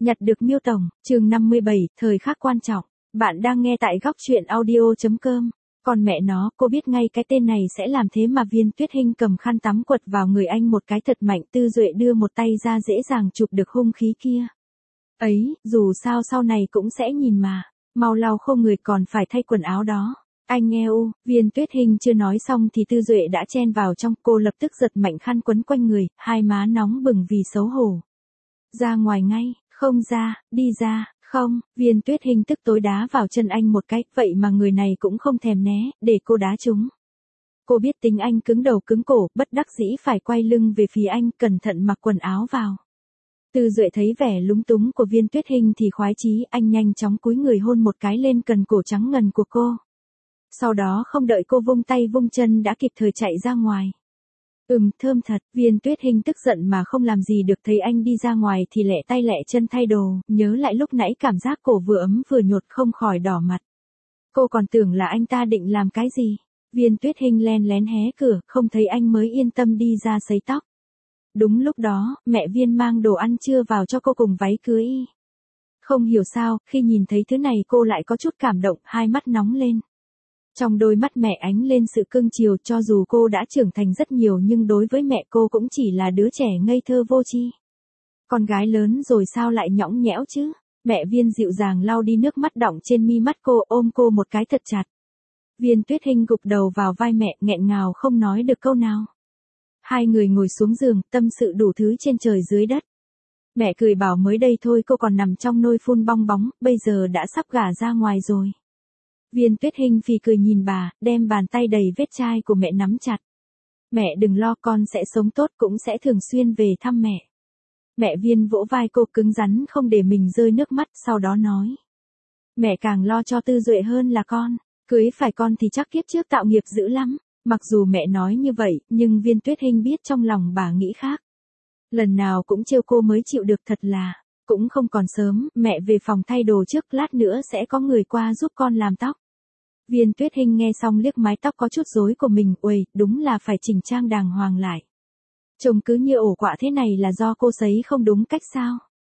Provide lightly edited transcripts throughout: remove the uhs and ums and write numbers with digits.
Nhặt được Miêu Tổng, chương 57, thời khắc quan trọng. Bạn đang nghe tại góc chuyện audio.com. Còn mẹ nó, cô biết ngay cái tên này sẽ làm thế mà Viên Tuyết Hinh cầm khăn tắm quật vào người anh một cái thật mạnh. Tư Duệ đưa một tay ra dễ dàng chụp được hung khí kia. Ấy, dù sao sau này cũng sẽ nhìn mà. Mau lau khô người còn phải thay quần áo đó. Anh nghe u, Viên Tuyết Hinh chưa nói xong thì Tư Duệ đã chen vào trong, cô lập tức giật mạnh khăn quấn quanh người, hai má nóng bừng vì xấu hổ. Ra ngoài ngay, không ra, đi ra, không, Viên Tuyết Hinh tức tối đá vào chân anh một cái, vậy mà người này cũng không thèm né, để cô đá trúng. Cô biết tính anh cứng đầu cứng cổ, bất đắc dĩ phải quay lưng về phía anh, cẩn thận mặc quần áo vào. Tư Duệ thấy vẻ lúng túng của Viên Tuyết Hinh thì khoái chí, anh nhanh chóng cúi người hôn một cái lên cần cổ trắng ngần của cô. Sau đó không đợi cô vung tay vung chân đã kịp thời chạy ra ngoài. Thơm thật, Viên Tuyết Hinh tức giận mà không làm gì được, thấy anh đi ra ngoài thì lẹ tay lẹ chân thay đồ, nhớ lại lúc nãy cảm giác cổ vừa ấm vừa nhột không khỏi đỏ mặt. Cô còn tưởng là anh ta định làm cái gì. Viên Tuyết Hinh len lén hé cửa, không thấy anh mới yên tâm đi ra sấy tóc. Đúng lúc đó, mẹ Viên mang đồ ăn trưa vào cho cô cùng váy cưới. Không hiểu sao, khi nhìn thấy thứ này cô lại có chút cảm động, hai mắt nóng lên. Trong đôi mắt mẹ ánh lên sự cưng chiều, cho dù cô đã trưởng thành rất nhiều nhưng đối với mẹ cô cũng chỉ là đứa trẻ ngây thơ vô tri. Con gái lớn rồi sao lại nhõng nhẽo chứ? Mẹ Viên dịu dàng lau đi nước mắt đọng trên mi mắt cô, ôm cô một cái thật chặt. Viên Tuyết Hinh gục đầu vào vai mẹ, nghẹn ngào không nói được câu nào. Hai người ngồi xuống giường, tâm sự đủ thứ trên trời dưới đất. Mẹ cười bảo mới đây thôi cô còn nằm trong nôi phun bong bóng, bây giờ đã sắp gả ra ngoài rồi. Viên Tuyết Hinh phì cười nhìn bà, đem bàn tay đầy vết chai của mẹ nắm chặt. Mẹ đừng lo, con sẽ sống tốt, cũng sẽ thường xuyên về thăm mẹ. Mẹ Viên vỗ vai cô cứng rắn không để mình rơi nước mắt, sau đó nói. Mẹ càng lo cho Tư Duệ hơn là con, cưới phải con thì chắc kiếp trước tạo nghiệp dữ lắm. Mặc dù mẹ nói như vậy, nhưng Viên Tuyết Hinh biết trong lòng bà nghĩ khác. Lần nào cũng trêu cô mới chịu được, thật là, cũng không còn sớm, mẹ về phòng thay đồ trước, lát nữa sẽ có người qua giúp con làm tóc. Viên Tuyết Hinh nghe xong liếc mái tóc có chút rối của mình, uầy, đúng là phải chỉnh trang đàng hoàng lại. Trông cứ như ổ quạ thế này là do cô sấy không đúng cách sao?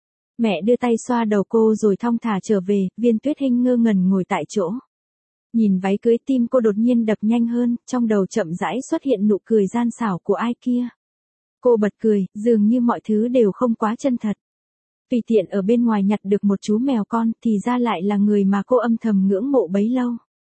Mẹ đưa tay xoa đầu cô rồi thong thả trở về, Viên Tuyết Hinh ngơ ngẩn ngồi tại chỗ. Nhìn váy cưới tim cô đột nhiên đập nhanh hơn, trong đầu chậm rãi xuất hiện nụ cười gian xảo của ai kia. Cô bật cười, dường như mọi thứ đều không quá chân thật. Tùy tiện ở bên ngoài nhặt được một chú mèo con thì ra lại là người mà cô âm thầm ngưỡng mộ bấy lâu.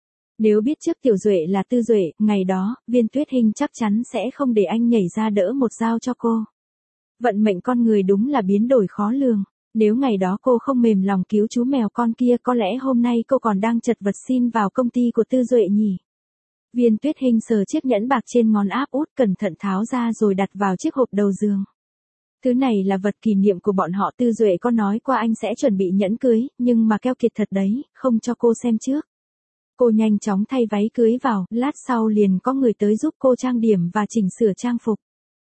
Nếu biết trước Tiểu Duệ là Tư Duệ, ngày đó, Viên Tuyết Hinh chắc chắn sẽ không để anh nhảy ra đỡ một dao cho cô. Vận mệnh con người đúng là biến đổi khó lường. Nếu ngày đó cô không mềm lòng cứu chú mèo con kia, có lẽ hôm nay cô còn đang chật vật xin vào công ty của Tư Duệ nhỉ. Viên Tuyết Hinh sờ chiếc nhẫn bạc trên ngón áp út, cẩn thận tháo ra rồi đặt vào chiếc hộp đầu giường. Thứ này là vật kỷ niệm của bọn họ. Tư Duệ có nói qua anh sẽ chuẩn bị nhẫn cưới, nhưng mà keo kiệt thật đấy, không cho cô xem trước. Cô nhanh chóng thay váy cưới vào, lát sau liền có người tới giúp cô trang điểm và chỉnh sửa trang phục.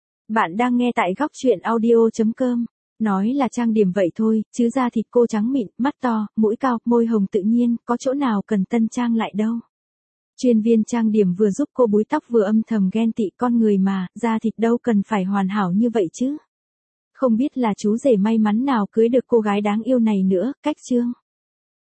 Bạn đang nghe tại góc chuyện audio.com. Nói là trang điểm vậy thôi, chứ da thịt cô trắng mịn, mắt to, mũi cao, môi hồng tự nhiên, có chỗ nào cần tân trang lại đâu. Chuyên viên trang điểm vừa giúp cô búi tóc vừa âm thầm ghen tị, con người mà, da thịt đâu cần phải hoàn hảo như vậy chứ. Không biết là chú rể may mắn nào cưới được cô gái đáng yêu này nữa, cách chương.